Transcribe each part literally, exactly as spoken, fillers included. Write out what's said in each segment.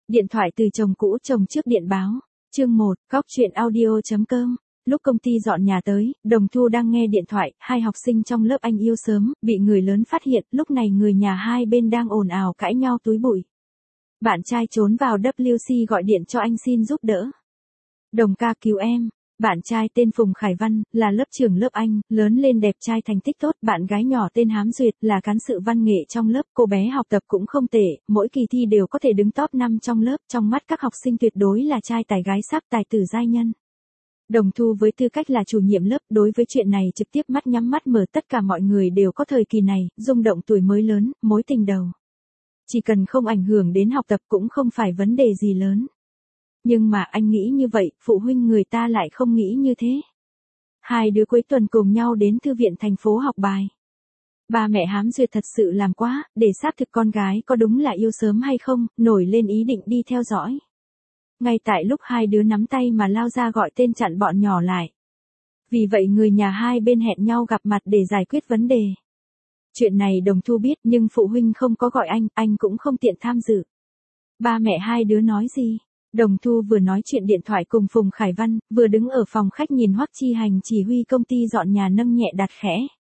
Điện thoại từ chồng cũ chồng trước điện báo. Chương một, góc chuyện audio.com. Lúc công ty dọn nhà tới, Đồng Thu đang nghe điện thoại, hai học sinh trong lớp anh yêu sớm, bị người lớn phát hiện, lúc này người nhà hai bên đang ồn ào cãi nhau túi bụi. Bạn trai trốn vào W C gọi điện cho anh xin giúp đỡ. Đồng ca cứu em. Bạn trai tên Phùng Khải Văn, là lớp trưởng lớp anh, lớn lên đẹp trai thành tích tốt. Bạn gái nhỏ tên Hám Duyệt, là cán sự văn nghệ trong lớp. Cô bé học tập cũng không tệ, mỗi kỳ thi đều có thể đứng top năm trong lớp. Trong mắt các học sinh tuyệt đối là trai tài gái sắc, tài tử giai nhân. Đồng Thu với tư cách là chủ nhiệm lớp, đối với chuyện này trực tiếp mắt nhắm mắt mở. Tất cả mọi người đều có thời kỳ này, rung động tuổi mới lớn, mối tình đầu. Chỉ cần không ảnh hưởng đến học tập cũng không phải vấn đề gì lớn. Nhưng mà anh nghĩ như vậy, phụ huynh người ta lại không nghĩ như thế. Hai đứa cuối tuần cùng nhau đến thư viện thành phố học bài. Ba mẹ Hám Duyệt thật sự làm quá, để xác thực con gái có đúng là yêu sớm hay không, nổi lên ý định đi theo dõi. Ngay tại lúc hai đứa nắm tay mà lao ra gọi tên chặn bọn nhỏ lại. Vì vậy người nhà hai bên hẹn nhau gặp mặt để giải quyết vấn đề. Chuyện này Đồng Thu biết nhưng phụ huynh không có gọi anh, anh cũng không tiện tham dự. Ba mẹ hai đứa nói gì? Đồng Thu vừa nói chuyện điện thoại cùng Phùng Khải Văn, vừa đứng ở phòng khách nhìn Hoắc Chi Hành chỉ huy công ty dọn nhà nâng nhẹ đặt khẽ.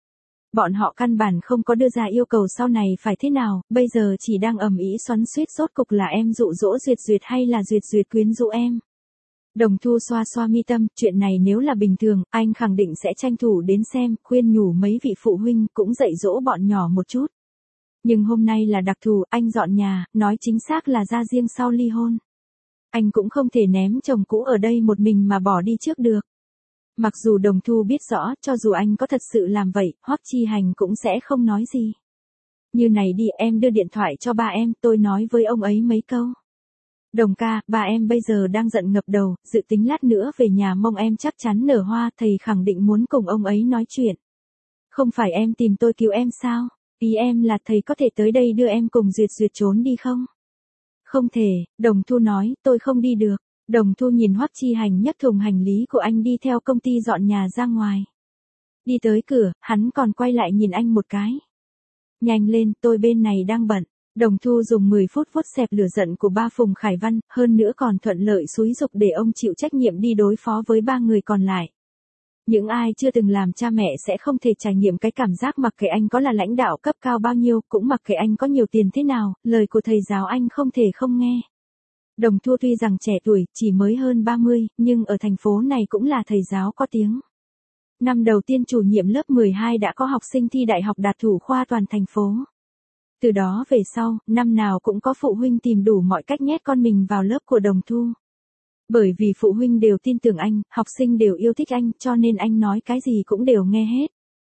Bọn họ căn bản không có đưa ra yêu cầu sau này phải thế nào, bây giờ chỉ đang ầm ĩ xoắn xuýt rốt cục là em dụ dỗ Duyệt Duyệt hay là Duyệt Duyệt quyến rũ em. Đồng Thu xoa xoa mi tâm, chuyện này nếu là bình thường, anh khẳng định sẽ tranh thủ đến xem, khuyên nhủ mấy vị phụ huynh cũng dạy dỗ bọn nhỏ một chút. Nhưng hôm nay là đặc thù, anh dọn nhà, nói chính xác là ra riêng sau ly hôn. Anh cũng không thể ném chồng cũ ở đây một mình mà bỏ đi trước được. Mặc dù Đồng Thu biết rõ, cho dù anh có thật sự làm vậy, Hoắc Chi Hành cũng sẽ không nói gì. Như này đi, em đưa điện thoại cho ba em, tôi nói với ông ấy mấy câu. Đồng ca, ba em bây giờ đang giận ngập đầu, dự tính lát nữa về nhà mong em chắc chắn nở hoa, thầy khẳng định muốn cùng ông ấy nói chuyện. Không phải em tìm tôi cứu em sao? Ý em là thầy có thể tới đây đưa em cùng Duyệt Duyệt trốn đi không? Không thể, Đồng Thu nói, tôi không đi được. Đồng Thu nhìn Hoắc Chi Hành nhấc thùng hành lý của anh đi theo công ty dọn nhà ra ngoài. Đi tới cửa, hắn còn quay lại nhìn anh một cái. Nhanh lên, tôi bên này đang bận. Đồng Thu dùng mười phút vuốt xẹp lửa giận của ba Phùng Khải Văn, hơn nữa còn thuận lợi xúi giục để ông chịu trách nhiệm đi đối phó với ba người còn lại. Những ai chưa từng làm cha mẹ sẽ không thể trải nghiệm cái cảm giác mặc kệ anh có là lãnh đạo cấp cao bao nhiêu, cũng mặc kệ anh có nhiều tiền thế nào, lời của thầy giáo anh không thể không nghe. Đồng Thu tuy rằng trẻ tuổi, chỉ mới hơn ba mươi, nhưng ở thành phố này cũng là thầy giáo có tiếng. Năm đầu tiên chủ nhiệm lớp mười hai đã có học sinh thi đại học đạt thủ khoa toàn thành phố. Từ đó về sau, năm nào cũng có phụ huynh tìm đủ mọi cách nhét con mình vào lớp của Đồng Thu. Bởi vì phụ huynh đều tin tưởng anh, học sinh đều yêu thích anh, cho nên anh nói cái gì cũng đều nghe hết.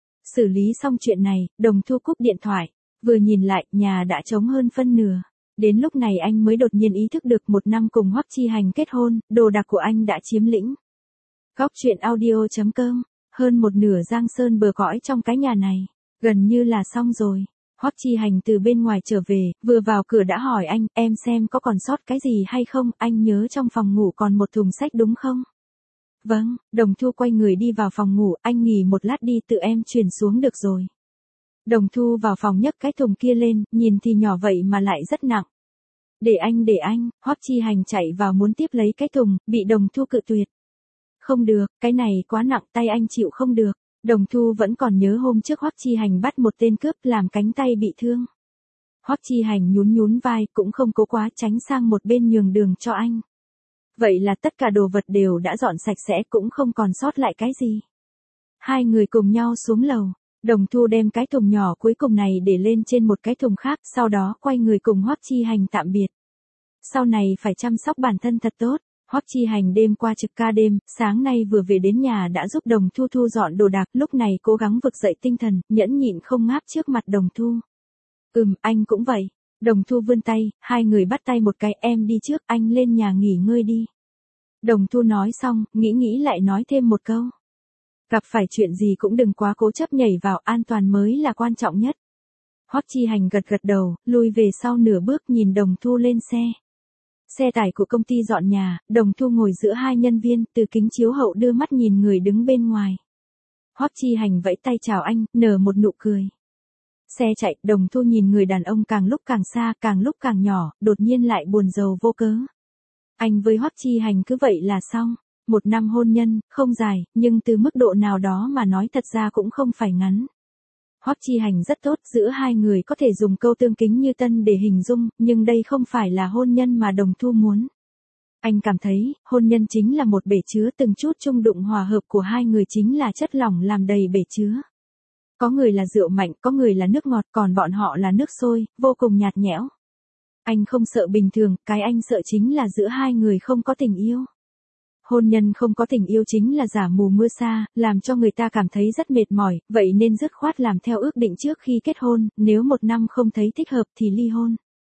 Xử lý xong chuyện này, Đồng Thu cúp điện thoại, vừa nhìn lại, nhà đã trống hơn phân nửa. Đến lúc này anh mới đột nhiên ý thức được một năm cùng Hoắc Chi Hành kết hôn, đồ đạc của anh đã chiếm lĩnh. Góc chuyện audio.com, hơn một nửa giang sơn bờ cõi trong cái nhà này, gần như là xong rồi. Hoắc Chi Hành từ bên ngoài trở về, vừa vào cửa đã hỏi anh, em xem có còn sót cái gì hay không, anh nhớ trong phòng ngủ còn một thùng sách đúng không? Vâng, Đồng Thu quay người đi vào phòng ngủ, anh nghỉ một lát đi, tự em chuyển xuống được rồi. Đồng Thu vào phòng nhấc cái thùng kia lên, nhìn thì nhỏ vậy mà lại rất nặng. Để anh để anh, Hoắc Chi Hành chạy vào muốn tiếp lấy cái thùng, bị Đồng Thu cự tuyệt. Không được, cái này quá nặng, tay anh chịu không được. Đồng Thu vẫn còn nhớ hôm trước Hoắc Chi Hành bắt một tên cướp làm cánh tay bị thương. Hoắc Chi Hành nhún nhún vai, cũng không cố quá, tránh sang một bên nhường đường cho anh. Vậy là tất cả đồ vật đều đã dọn sạch sẽ, cũng không còn sót lại cái gì. Hai người cùng nhau xuống lầu. Đồng Thu đem cái thùng nhỏ cuối cùng này để lên trên một cái thùng khác, sau đó quay người cùng Hoắc Chi Hành tạm biệt. Sau này phải chăm sóc bản thân thật tốt. Hoắc Chi Hành đêm qua trực ca đêm, sáng nay vừa về đến nhà đã giúp Đồng Thu thu dọn đồ đạc, lúc này cố gắng vực dậy tinh thần, nhẫn nhịn không ngáp trước mặt Đồng Thu. Ừm, anh cũng vậy. Đồng Thu vươn tay, hai người bắt tay một cái, em đi trước, anh lên nhà nghỉ ngơi đi. Đồng Thu nói xong, nghĩ nghĩ lại nói thêm một câu. Gặp phải chuyện gì cũng đừng quá cố chấp nhảy vào, an toàn mới là quan trọng nhất. Hoắc Chi Hành gật gật đầu, lùi về sau nửa bước nhìn Đồng Thu lên xe. Xe tải của công ty dọn nhà, Đồng Thu ngồi giữa hai nhân viên, từ kính chiếu hậu đưa mắt nhìn người đứng bên ngoài. Hoắc Chi Hành vẫy tay chào anh, nở một nụ cười. Xe chạy, Đồng Thu nhìn người đàn ông càng lúc càng xa, càng lúc càng nhỏ, đột nhiên lại buồn rầu vô cớ. Anh với Hoắc Chi Hành cứ vậy là xong. Một năm hôn nhân, không dài, nhưng từ mức độ nào đó mà nói thật ra cũng không phải ngắn. Hoắc Chi Hành rất tốt, giữa hai người có thể dùng câu tương kính như tân để hình dung, nhưng đây không phải là hôn nhân mà Đồng Thu muốn. Anh cảm thấy, hôn nhân chính là một bể chứa, từng chút chung đụng hòa hợp của hai người chính là chất lỏng làm đầy bể chứa. Có người là rượu mạnh, có người là nước ngọt, còn bọn họ là nước sôi, vô cùng nhạt nhẽo. Anh không sợ bình thường, cái anh sợ chính là giữa hai người không có tình yêu. Hôn nhân không có tình yêu chính là giả mù mưa sa, làm cho người ta cảm thấy rất mệt mỏi, vậy nên dứt khoát làm theo ước định trước khi kết hôn, nếu một năm không thấy thích hợp thì ly hôn.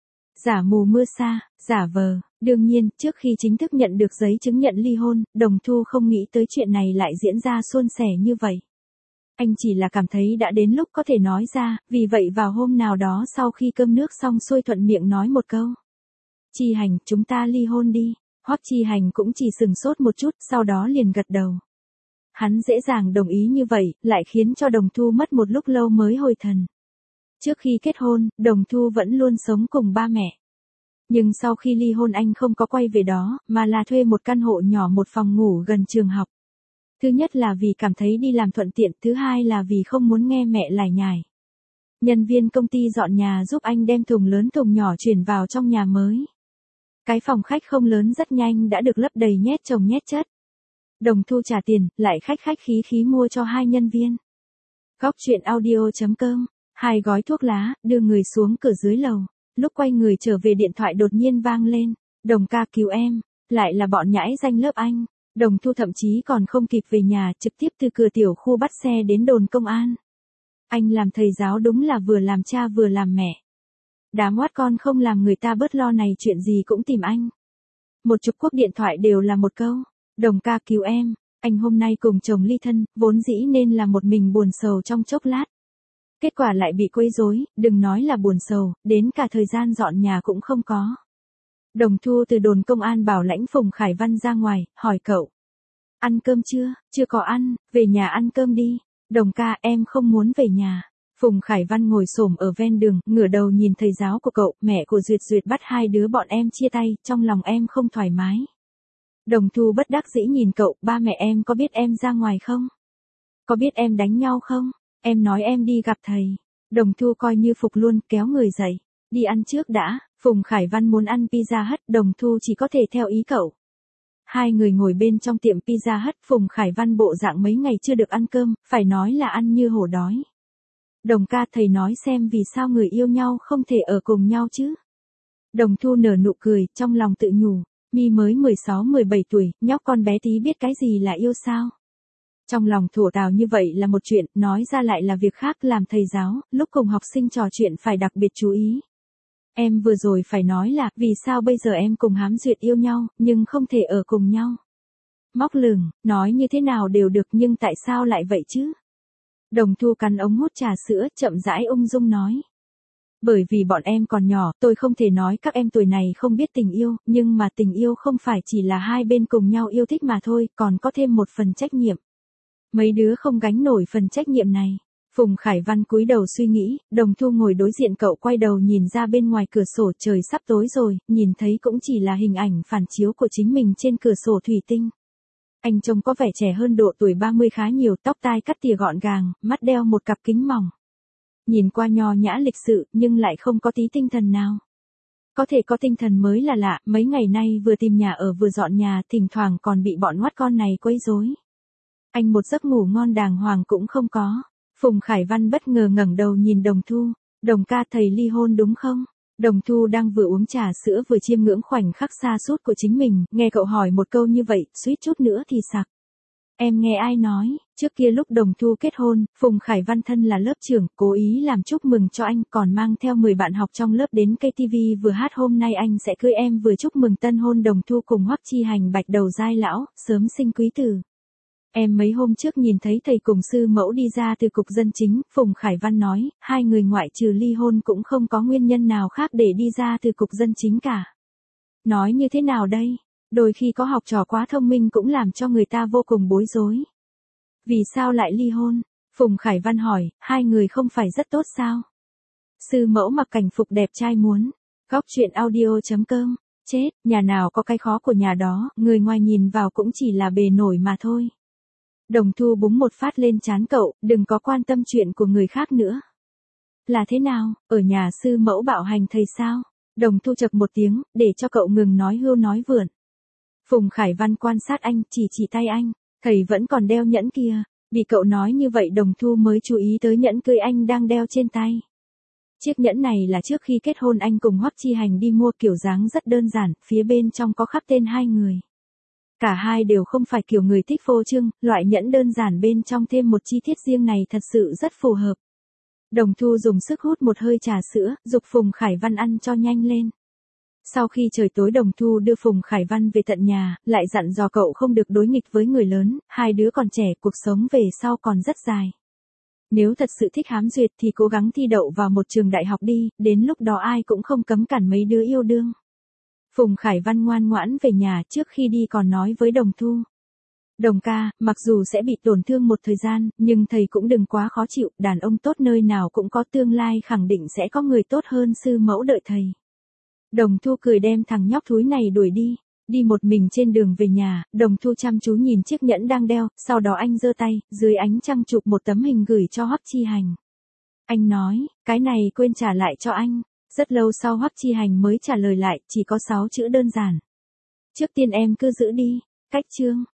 Giả mù mưa sa, giả vờ, đương nhiên, trước khi chính thức nhận được giấy chứng nhận ly hôn, Đồng Thu không nghĩ tới chuyện này lại diễn ra suôn sẻ như vậy. Anh chỉ là cảm thấy đã đến lúc có thể nói ra, vì vậy vào hôm nào đó sau khi cơm nước xong xuôi thuận miệng nói một câu. Chi Hành, chúng ta ly hôn đi. Hoắc Chi Hành cũng chỉ sừng sốt một chút, sau đó liền gật đầu. Hắn dễ dàng đồng ý như vậy, lại khiến cho Đồng Thu mất một lúc lâu mới hồi thần. Trước khi kết hôn, Đồng Thu vẫn luôn sống cùng ba mẹ. Nhưng sau khi ly hôn anh không có quay về đó, mà là thuê một căn hộ nhỏ một phòng ngủ gần trường học. Thứ nhất là vì cảm thấy đi làm thuận tiện, thứ hai là vì không muốn nghe mẹ lải nhải. Nhân viên công ty dọn nhà giúp anh đem thùng lớn thùng nhỏ chuyển vào trong nhà mới. Cái phòng khách không lớn rất nhanh đã được lấp đầy nhét chồng nhét chất. Đồng Thu trả tiền, lại khách khách khí khí mua cho hai nhân viên. Góc truyện audio chấm com, hai gói thuốc lá, đưa người xuống cửa dưới lầu. Lúc quay người trở về điện thoại đột nhiên vang lên. Đồng ca cứu em, lại là bọn nhãi danh lớp anh. Đồng Thu thậm chí còn không kịp về nhà, trực tiếp từ cửa tiểu khu bắt xe đến đồn công an. Anh làm thầy giáo đúng là vừa làm cha vừa làm mẹ. Đám oát con không làm người ta bớt lo này, chuyện gì cũng tìm anh. Một chục cuộc điện thoại đều là một câu. Đồng ca cứu em, anh hôm nay cùng chồng ly thân, vốn dĩ nên là một mình buồn sầu trong chốc lát. Kết quả lại bị quấy rối, đừng nói là buồn sầu, đến cả thời gian dọn nhà cũng không có. Đồng Thu từ đồn công an bảo lãnh Phùng Khải Văn ra ngoài, hỏi cậu. Ăn cơm chưa? Chưa có ăn, về nhà ăn cơm đi. Đồng ca, em không muốn về nhà. Phùng Khải Văn ngồi xổm ở ven đường, ngửa đầu nhìn thầy giáo của cậu, mẹ của Duyệt Duyệt bắt hai đứa bọn em chia tay, trong lòng em không thoải mái. Đồng Thu bất đắc dĩ nhìn cậu, ba mẹ em có biết em ra ngoài không? Có biết em đánh nhau không? Em nói em đi gặp thầy. Đồng Thu coi như phục luôn, kéo người dậy. Đi ăn trước đã, Phùng Khải Văn muốn ăn pizza hut, Đồng Thu chỉ có thể theo ý cậu. Hai người ngồi bên trong tiệm pizza hut, Phùng Khải Văn bộ dạng mấy ngày chưa được ăn cơm, phải nói là ăn như hổ đói. Đồng ca, thầy nói xem vì sao người yêu nhau không thể ở cùng nhau chứ. Đồng Thu nở nụ cười, trong lòng tự nhủ, mi mới mười sáu mười bảy tuổi, nhóc con bé tí biết cái gì là yêu sao. Trong lòng thổ tào như vậy là một chuyện, nói ra lại là việc khác. Làm thầy giáo, lúc cùng học sinh trò chuyện phải đặc biệt chú ý. Em vừa rồi phải nói là, vì sao bây giờ em cùng Hám Duyệt yêu nhau, nhưng không thể ở cùng nhau. Móc lửng, nói như thế nào đều được nhưng tại sao lại vậy chứ? Đồng Thu cắn ống hút trà sữa, chậm rãi ung dung nói. Bởi vì bọn em còn nhỏ, tôi không thể nói các em tuổi này không biết tình yêu, nhưng mà tình yêu không phải chỉ là hai bên cùng nhau yêu thích mà thôi, còn có thêm một phần trách nhiệm. Mấy đứa không gánh nổi phần trách nhiệm này. Phùng Khải Văn cúi đầu suy nghĩ, Đồng Thu ngồi đối diện cậu quay đầu nhìn ra bên ngoài cửa sổ, trời sắp tối rồi, nhìn thấy cũng chỉ là hình ảnh phản chiếu của chính mình trên cửa sổ thủy tinh. Anh trông có vẻ trẻ hơn độ tuổi ba mươi khá nhiều, tóc tai cắt tỉa gọn gàng, mắt đeo một cặp kính mỏng. Nhìn qua nho nhã lịch sự, nhưng lại không có tí tinh thần nào. Có thể có tinh thần mới là lạ, mấy ngày nay vừa tìm nhà ở vừa dọn nhà, thỉnh thoảng còn bị bọn ngoắt con này quấy rối. Anh một giấc ngủ ngon đàng hoàng cũng không có. Phùng Khải Văn bất ngờ ngẩng đầu nhìn Đồng Thu. Đồng ca, thầy ly hôn đúng không? Đồng Thu đang vừa uống trà sữa vừa chiêm ngưỡng khoảnh khắc xa sút của chính mình, nghe cậu hỏi một câu như vậy, suýt chút nữa thì sặc. Em nghe ai nói, trước kia lúc Đồng Thu kết hôn, Phùng Khải Văn thân là lớp trưởng, cố ý làm chúc mừng cho anh, còn mang theo mười bạn học trong lớp đến ca tê vê vừa hát hôm nay anh sẽ cưới em, vừa chúc mừng tân hôn Đồng Thu cùng Hoắc Chi Hành bạch đầu giai lão, sớm sinh quý tử. Em mấy hôm trước nhìn thấy thầy cùng sư mẫu đi ra từ cục dân chính, Phùng Khải Văn nói, hai người ngoại trừ ly hôn cũng không có nguyên nhân nào khác để đi ra từ cục dân chính cả. Nói như thế nào đây? Đôi khi có học trò quá thông minh cũng làm cho người ta vô cùng bối rối. Vì sao lại ly hôn? Phùng Khải Văn hỏi, hai người không phải rất tốt sao? Sư mẫu mặc cảnh phục đẹp trai muốn. Góc truyện audio.com. Chết, nhà nào có cái khó của nhà đó, người ngoài nhìn vào cũng chỉ là bề nổi mà thôi. Đồng Thu búng một phát lên trán cậu, đừng có quan tâm chuyện của người khác nữa. Là thế nào, ở nhà sư mẫu bạo hành thầy sao? Đồng Thu chậc một tiếng, để cho cậu ngừng nói hưu nói vượn. Phùng Khải Văn quan sát anh, chỉ chỉ tay anh, thầy vẫn còn đeo nhẫn kia. Bị cậu nói như vậy Đồng Thu mới chú ý tới nhẫn cưới anh đang đeo trên tay. Chiếc nhẫn này là trước khi kết hôn anh cùng Hoắc Chi Hành đi mua, kiểu dáng rất đơn giản, phía bên trong có khắc tên hai người. Cả hai đều không phải kiểu người thích phô trương, loại nhẫn đơn giản bên trong thêm một chi tiết riêng này thật sự rất phù hợp. Đồng Thu dùng sức hút một hơi trà sữa, giục Phùng Khải Văn ăn cho nhanh lên. Sau khi trời tối Đồng Thu đưa Phùng Khải Văn về tận nhà, lại dặn dò cậu không được đối nghịch với người lớn, hai đứa còn trẻ, cuộc sống về sau còn rất dài. Nếu thật sự thích hám duyệt thì cố gắng thi đậu vào một trường đại học đi, đến lúc đó ai cũng không cấm cản mấy đứa yêu đương. Phùng Khải Văn ngoan ngoãn về nhà, trước khi đi còn nói với Đồng Thu. Đồng ca, mặc dù sẽ bị tổn thương một thời gian, nhưng thầy cũng đừng quá khó chịu, đàn ông tốt nơi nào cũng có tương lai, khẳng định sẽ có người tốt hơn sư mẫu đợi thầy. Đồng Thu cười đem thằng nhóc thúi này đuổi đi. Đi một mình trên đường về nhà, Đồng Thu chăm chú nhìn chiếc nhẫn đang đeo, sau đó anh giơ tay, dưới ánh trăng chụp một tấm hình gửi cho Hoắc Chi Hành. Anh nói, cái này quên trả lại cho anh. Rất lâu sau Hoắc Chi Hành mới trả lời lại, chỉ có sáu chữ đơn giản. Trước tiên em cứ giữ đi. Cách chương.